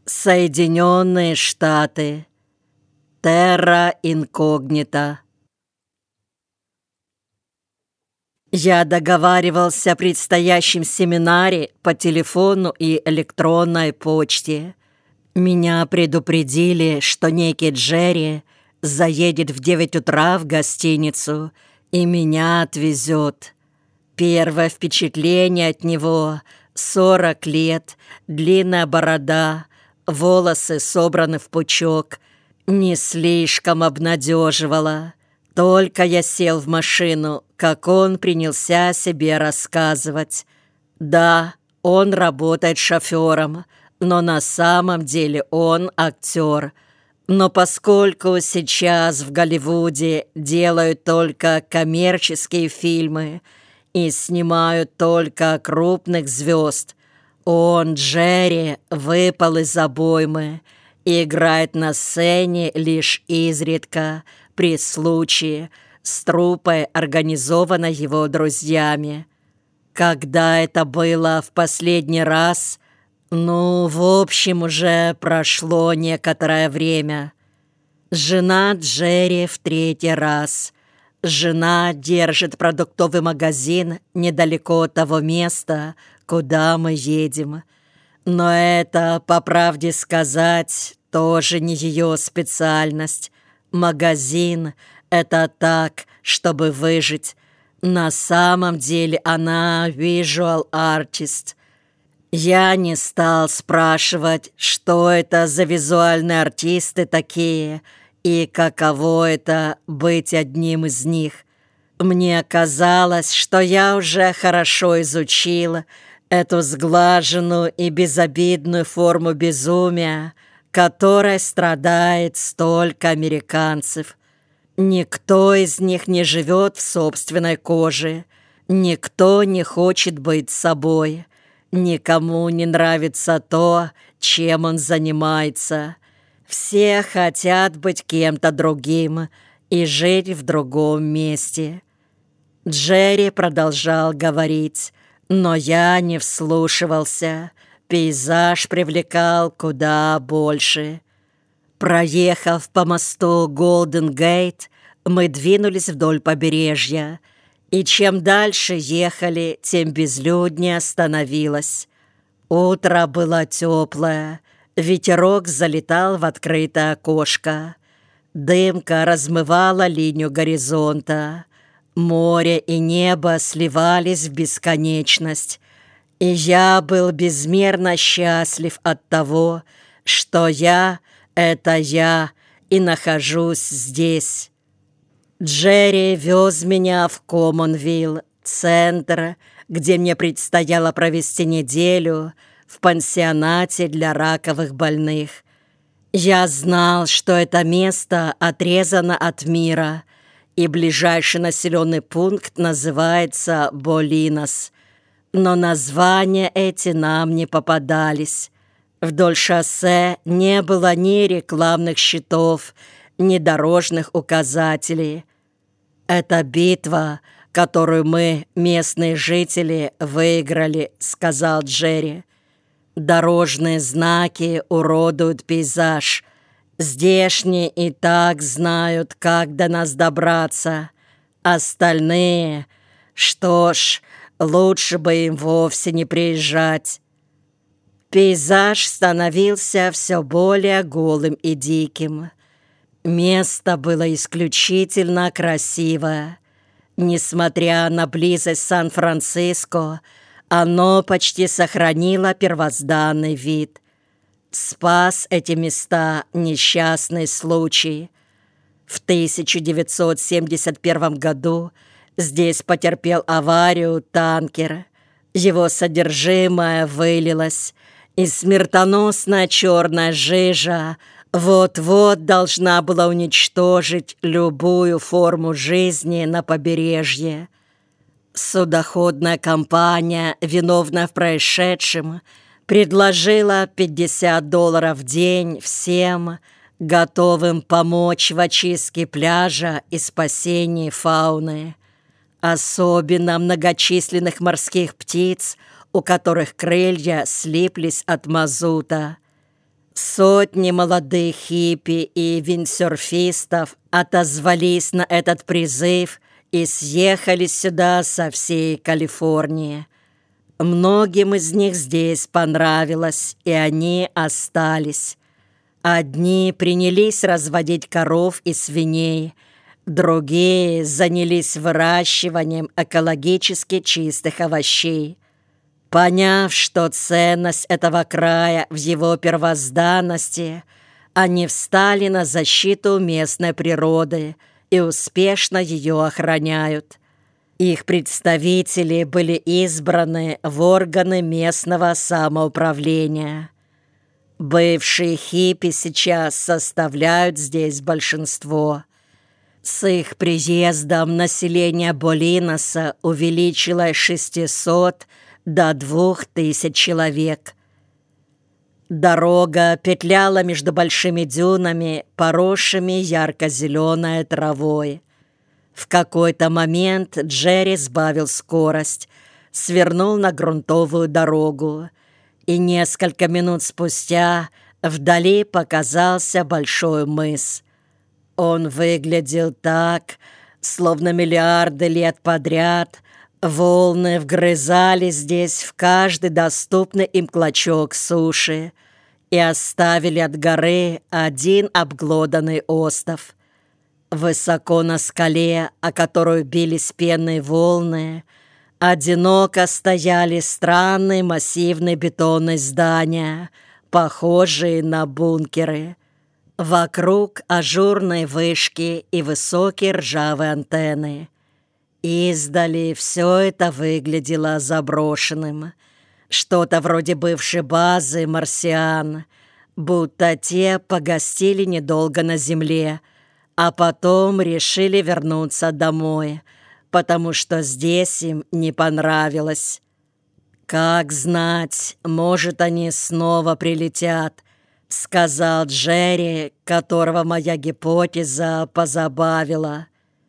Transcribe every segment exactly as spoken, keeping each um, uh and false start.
Соединенные Штаты. Терра инкогнита. Я договаривался о предстоящем семинаре по телефону и электронной почте. Меня предупредили, что некий Джерри заедет в девять утра в гостиницу и меня отвезет. Первое впечатление от него — сорок лет, длинная борода, волосы собраны в пучок — не слишком обнадеживало. Только я сел в машину, как он принялся себе рассказывать. Да, он работает шофером, но на самом деле он актер. Но поскольку сейчас в Голливуде делают только коммерческие фильмы и снимают только крупных звезд, он, Джерри, выпал из обоймы и играет на сцене лишь изредка, при случае, с труппой, организованной его друзьями. Когда это было в последний раз? Ну, в общем, уже прошло некоторое время. Жена Джерри в третий раз. Жена держит продуктовый магазин недалеко от того места, куда мы едем. Но это, по правде сказать, тоже не ее специальность. Магазин — это так, чтобы выжить. На самом деле она visual artist. Я не стал спрашивать, что это за визуальные артисты такие и каково это быть одним из них. Мне казалось, что я уже хорошо изучила эту сглаженную и безобидную форму безумия, которой страдает столько американцев. Никто из них не живет в собственной коже, никто не хочет быть собой, никому не нравится то, чем он занимается. Все хотят быть кем-то другим и жить в другом месте. Джерри продолжал говорить, но я не вслушивался. Пейзаж привлекал куда больше. Проехав по мосту Голден-Гейт, мы двинулись вдоль побережья, и чем дальше ехали, тем безлюднее становилось. Утро было теплое, ветерок залетал в открытое окошко. Дымка размывала линию горизонта. Море и небо сливались в бесконечность. И я был безмерно счастлив от того, что я — это я и нахожусь здесь. Джерри вез меня в Коммонвилл, центр, где мне предстояло провести неделю в пансионате для раковых больных. Я знал, что это место отрезано от мира, и ближайший населенный пункт называется Болинос. Но названия эти нам не попадались. Вдоль шоссе не было ни рекламных щитов, ни дорожных указателей. «Это битва, которую мы, местные жители, выиграли», — сказал Джерри. «Дорожные знаки уродуют пейзаж. Здешние и так знают, как до нас добраться. Остальные... Что ж, лучше бы им вовсе не приезжать». Пейзаж становился все более голым и диким. Место было исключительно красивое. Несмотря на близость Сан-Франциско, оно почти сохранило первозданный вид. Спас эти места несчастный случай. В тысяча девятьсот семьдесят первом году здесь потерпел аварию танкер. Его содержимое вылилось, и смертоносная черная жижа вот-вот должна была уничтожить любую форму жизни на побережье. Судоходная компания, виновная в происшедшем, предложила пятьдесят долларов в день всем, готовым помочь в очистке пляжа и спасении фауны. Особенно многочисленных морских птиц, у которых крылья слиплись от мазута. Сотни молодых хиппи и виндсерфистов отозвались на этот призыв и съехали сюда со всей Калифорнии. Многим из них здесь понравилось, и они остались. Одни принялись разводить коров и свиней, другие занялись выращиванием экологически чистых овощей. Поняв, что ценность этого края в его первозданности, они встали на защиту местной природы и успешно ее охраняют. Их представители были избраны в органы местного самоуправления. Бывшие хиппи сейчас составляют здесь большинство. С их приездом население Болиноса увеличилось с шестисот до двух тысяч человек. Дорога петляла между большими дюнами, поросшими ярко-зеленой травой. В какой-то момент Джерри сбавил скорость, свернул на грунтовую дорогу, и несколько минут спустя вдали показался большой мыс. Он выглядел так, словно миллиарды лет подряд волны вгрызали здесь в каждый доступный им клочок суши и оставили от горы один обглоданный остов. Высоко на скале, о которую бились пенные волны, одиноко стояли странные массивные бетонные здания, похожие на бункеры. Вокруг ажурные вышки и высокие ржавые антенны. Издали все это выглядело заброшенным. Что-то вроде бывшей базы марсиан, будто те погостили недолго на Земле, а потом решили вернуться домой, потому что здесь им не понравилось. «Как знать, может, они снова прилетят», — сказал Джерри, которого моя гипотеза позабавила.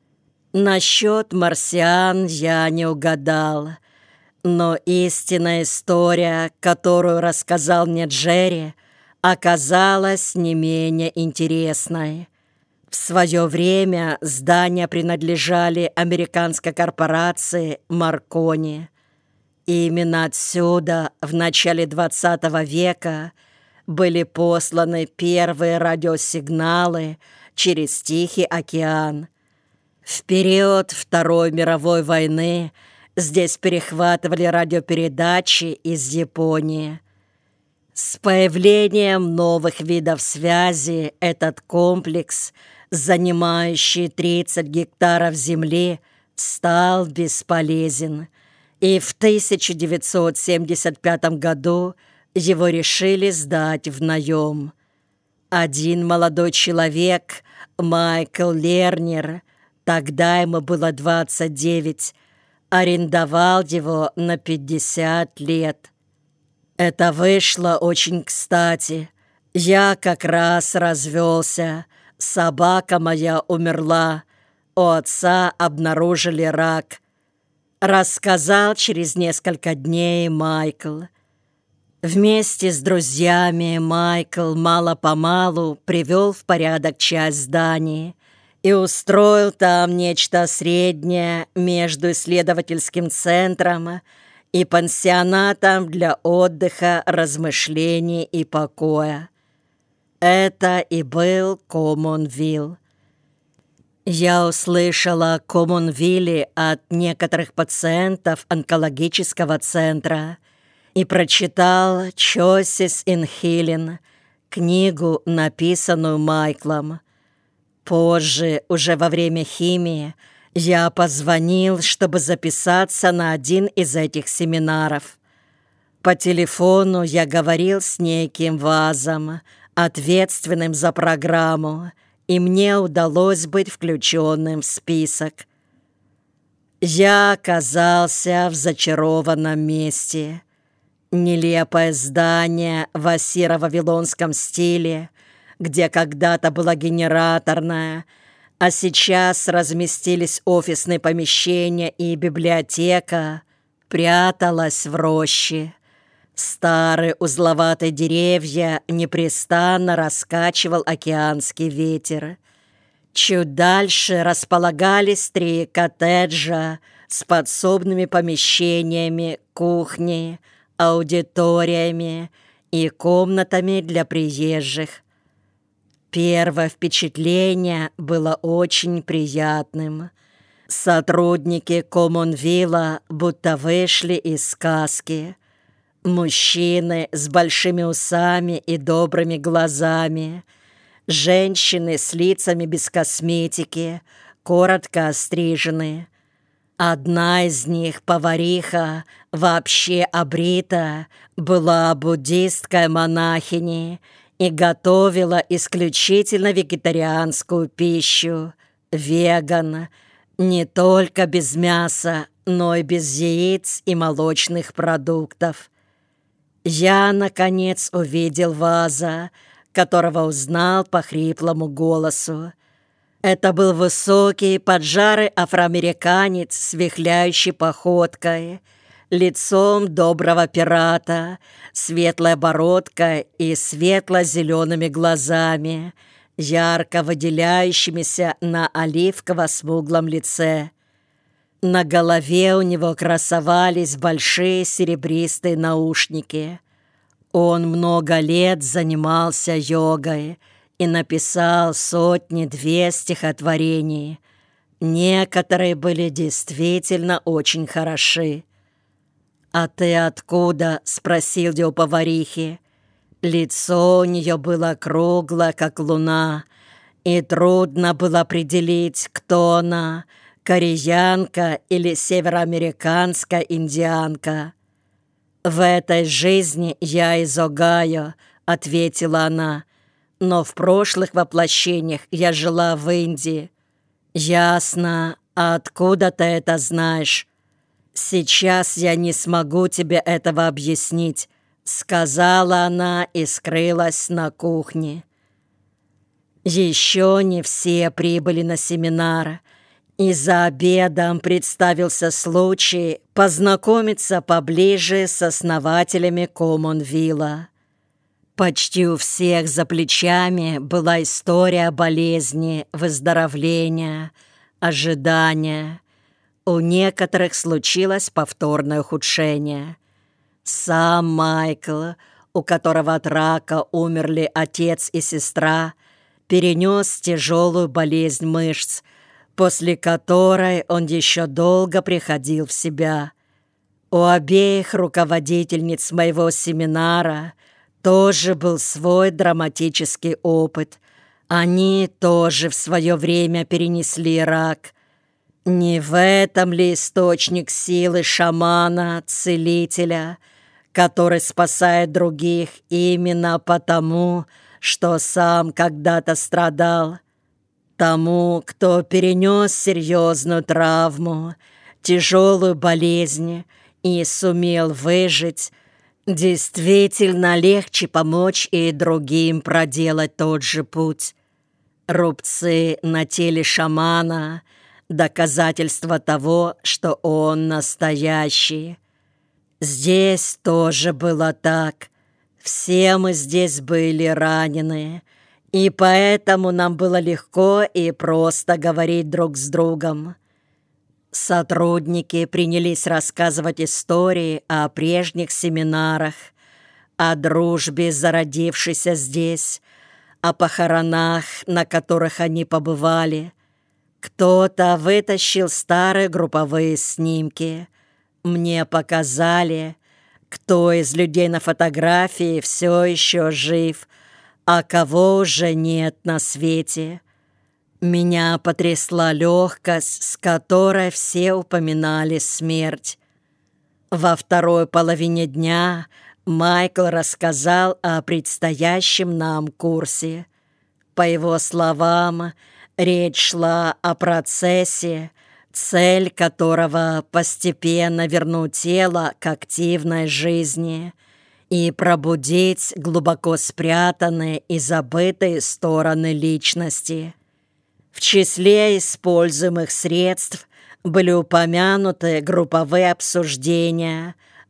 Насчет марсиан я не угадал, но истинная история, которую рассказал мне Джерри, оказалась не менее интересной. В свое время здания принадлежали американской корпорации Маркони. И именно отсюда в начале двадцатого века были посланы первые радиосигналы через Тихий океан. В период Второй мировой войны здесь перехватывали радиопередачи из Японии. С появлением новых видов связи этот комплекс, занимающий тридцать гектаров земли, стал бесполезен, и в тысяча девятьсот семьдесят пятом году его решили сдать в наем. Один молодой человек, Майкл Лернер, тогда ему было двадцать девять, арендовал его на пятьдесят лет. Это вышло очень кстати. Я как раз развелся, собака моя умерла, у отца обнаружили рак. Рассказал через несколько дней Майкл. Вместе с друзьями Майкл мало-помалу привел в порядок часть зданий и устроил там нечто среднее между исследовательским центром и пансионатом для отдыха, размышлений и покоя. Это и был Коммонвилл. Я услышала о Коммонвилле от некоторых пациентов онкологического центра и прочитал «Choices in Healing», книгу, написанную Майклом. Позже, уже во время химии, я позвонил, чтобы записаться на один из этих семинаров. По телефону я говорил с неким Вазом, ответственным за программу, и мне удалось быть включенным в список. Я оказался в зачарованном месте. Нелепое здание в ассиро-вавилонском стиле, где когда-то была генераторная, а сейчас разместились офисные помещения и библиотека, пряталась в роще. Старые узловатые деревья непрестанно раскачивал океанский ветер. Чуть дальше располагались три коттеджа с подсобными помещениями, кухней, аудиториями и комнатами для приезжих. Первое впечатление было очень приятным. Сотрудники Коммонвилла будто вышли из сказки. Мужчины с большими усами и добрыми глазами, женщины с лицами без косметики, коротко остриженные. Одна из них, повариха, вообще обрита, была буддисткой монахиней и готовила исключительно вегетарианскую пищу, веган, не только без мяса, но и без яиц и молочных продуктов. Я, наконец, увидел Ваза, которого узнал по хриплому голосу. Это был высокий, поджарый афроамериканец с вихляющей походкой, лицом доброго пирата, светлой бородкой и светло-зелеными глазами, ярко выделяющимися на оливково-смуглом лице. На голове у него красовались большие серебристые наушники. Он много лет занимался йогой и написал сотни-две стихотворений. Некоторые были действительно очень хороши. «А ты откуда?» — спросил я у поварихи. Лицо у нее было круглое, как луна, и трудно было определить, кто она — кореянка или североамериканская индианка. «В этой жизни я из Огайо», — ответила она, «но в прошлых воплощениях я жила в Индии». «Ясно. А откуда ты это знаешь?» «Сейчас я не смогу тебе этого объяснить», — сказала она и скрылась на кухне. Еще не все прибыли на семинар, и за обедом представился случай познакомиться поближе с основателями Коммонвилла. Почти у всех за плечами была история болезни, выздоровления, ожидания. У некоторых случилось повторное ухудшение. Сам Майкл, у которого от рака умерли отец и сестра, перенес тяжелую болезнь мышц, после которой он еще долго приходил в себя. У обеих руководительниц моего семинара тоже был свой драматический опыт. Они тоже в свое время перенесли рак. Не в этом ли источник силы шамана, целителя, который спасает других именно потому, что сам когда-то страдал? Тому, кто перенес серьезную травму, тяжелую болезнь и сумел выжить, действительно легче помочь и другим проделать тот же путь. Рубцы на теле шамана — доказательство того, что он настоящий. Здесь тоже было так. Все мы здесь были ранены, и поэтому нам было легко и просто говорить друг с другом. Сотрудники принялись рассказывать истории о прежних семинарах, о дружбе, зародившейся здесь, о похоронах, на которых они побывали. Кто-то вытащил старые групповые снимки. Мне показали, кто из людей на фотографии все еще жив, а кого уже нет на свете. Меня потрясла легкость, с которой все упоминали смерть. Во второй половине дня Майкл рассказал о предстоящем нам курсе. По его словам, речь шла о процессе, цель которого постепенно вернуть тело к активной жизни и пробудить глубоко спрятанные и забытые стороны личности. В числе используемых средств были упомянуты групповые обсуждения,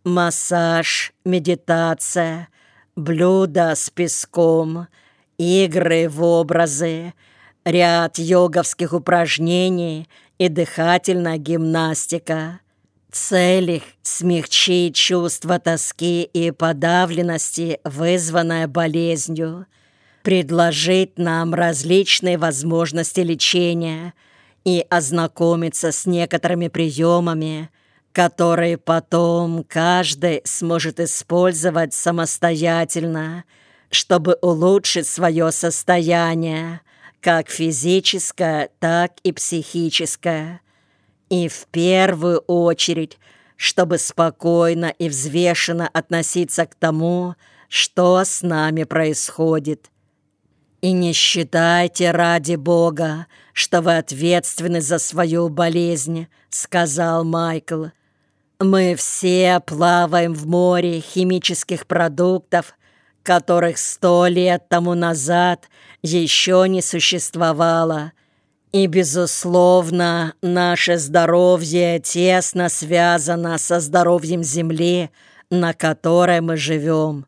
Массаж, медитация, блюда с песком, игры в образы, ряд йоговских упражнений и дыхательная гимнастика. Цель их — смягчить чувство тоски и подавленности, вызванное болезнью, предложить нам различные возможности лечения и ознакомиться с некоторыми приемами, которые потом каждый сможет использовать самостоятельно, чтобы улучшить свое состояние, как физическое, так и психическое. И в первую очередь, чтобы спокойно и взвешенно относиться к тому, что с нами происходит. И не считайте, ради Бога, что вы ответственны за свою болезнь, сказал Майкл. Мы все плаваем в море химических продуктов, которых сто лет тому назад еще не существовало. И, безусловно, наше здоровье тесно связано со здоровьем Земли, на которой мы живем.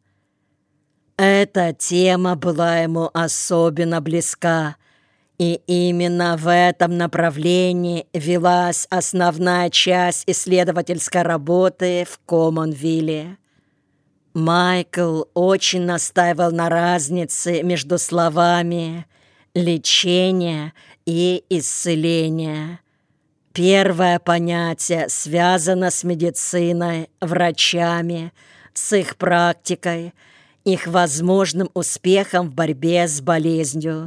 Эта тема была ему особенно близка, и именно в этом направлении велась основная часть исследовательской работы в Коммонвилле. Майкл очень настаивал на разнице между словами «лечение» и «исцеление». Первое понятие связано с медициной, врачами, с их практикой, их возможным успехом в борьбе с болезнью.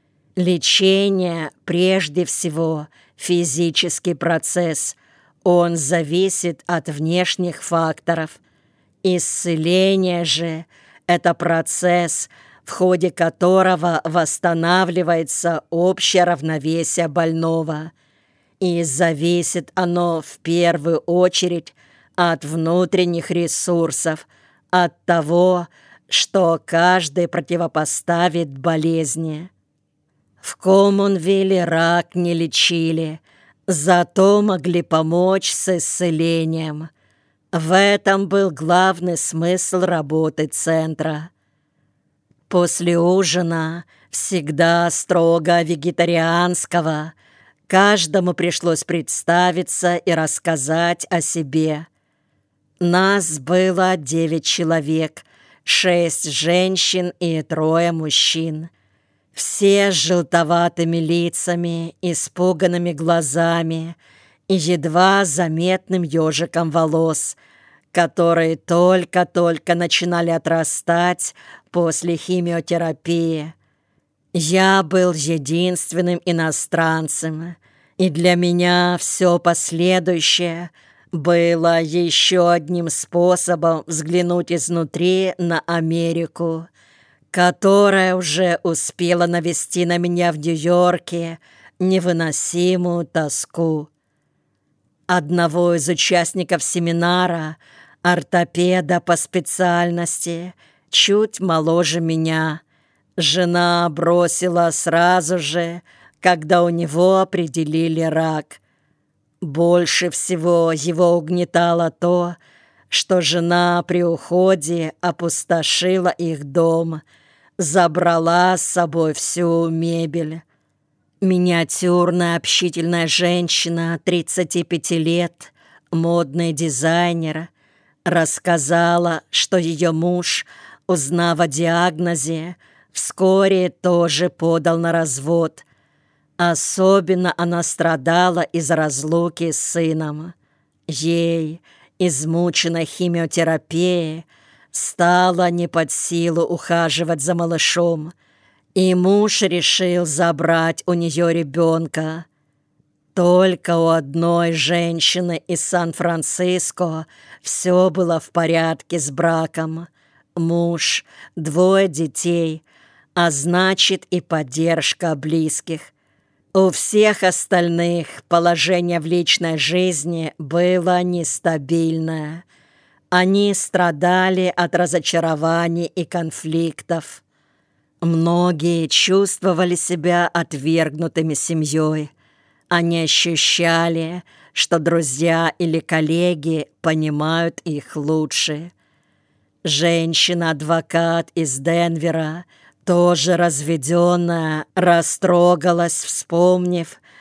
Лечение прежде всего физический процесс, он зависит от внешних факторов. Исцеление же – это процесс, в ходе которого восстанавливается общее равновесие больного. И зависит оно в первую очередь от внутренних ресурсов, от того, что каждый противопоставит болезни. В Коммонвилле рак не лечили, зато могли помочь с исцелением. В этом был главный смысл работы центра. После ужина, всегда строго вегетарианского, каждому пришлось представиться и рассказать о себе. Нас было девять человек, шесть женщин и трое мужчин. Все с желтоватыми лицами, испуганными глазами и едва заметным ежиком волос, которые только-только начинали отрастать после химиотерапии. Я был единственным иностранцем, и для меня все последующее было еще одним способом взглянуть изнутри на Америку, которая уже успела навести на меня в Нью-Йорке невыносимую тоску. Одного из участников семинара, ортопеда по специальности, чуть моложе меня, жена бросила сразу же, когда у него определили рак. Больше всего его угнетало то, что жена при уходе опустошила их дом, забрала с собой всю мебель. Миниатюрная общительная женщина тридцати пяти лет, модный дизайнер, рассказала, что ее муж, узнав о диагнозе, вскоре тоже подал на развод. Особенно она страдала из-за разлуки с сыном. Ей, измученной химиотерапией, стало не под силу ухаживать за малышом, и муж решил забрать у нее ребенка. Только у одной женщины из Сан-Франциско все было в порядке с браком. Муж, двое детей, а значит и поддержка близких. У всех остальных положение в личной жизни было нестабильное. Они страдали от разочарований и конфликтов. Многие чувствовали себя отвергнутыми семьей. Они ощущали, что друзья или коллеги понимают их лучше. Женщина-адвокат из Денвера, тоже разведенная, растрогалась, вспомнив,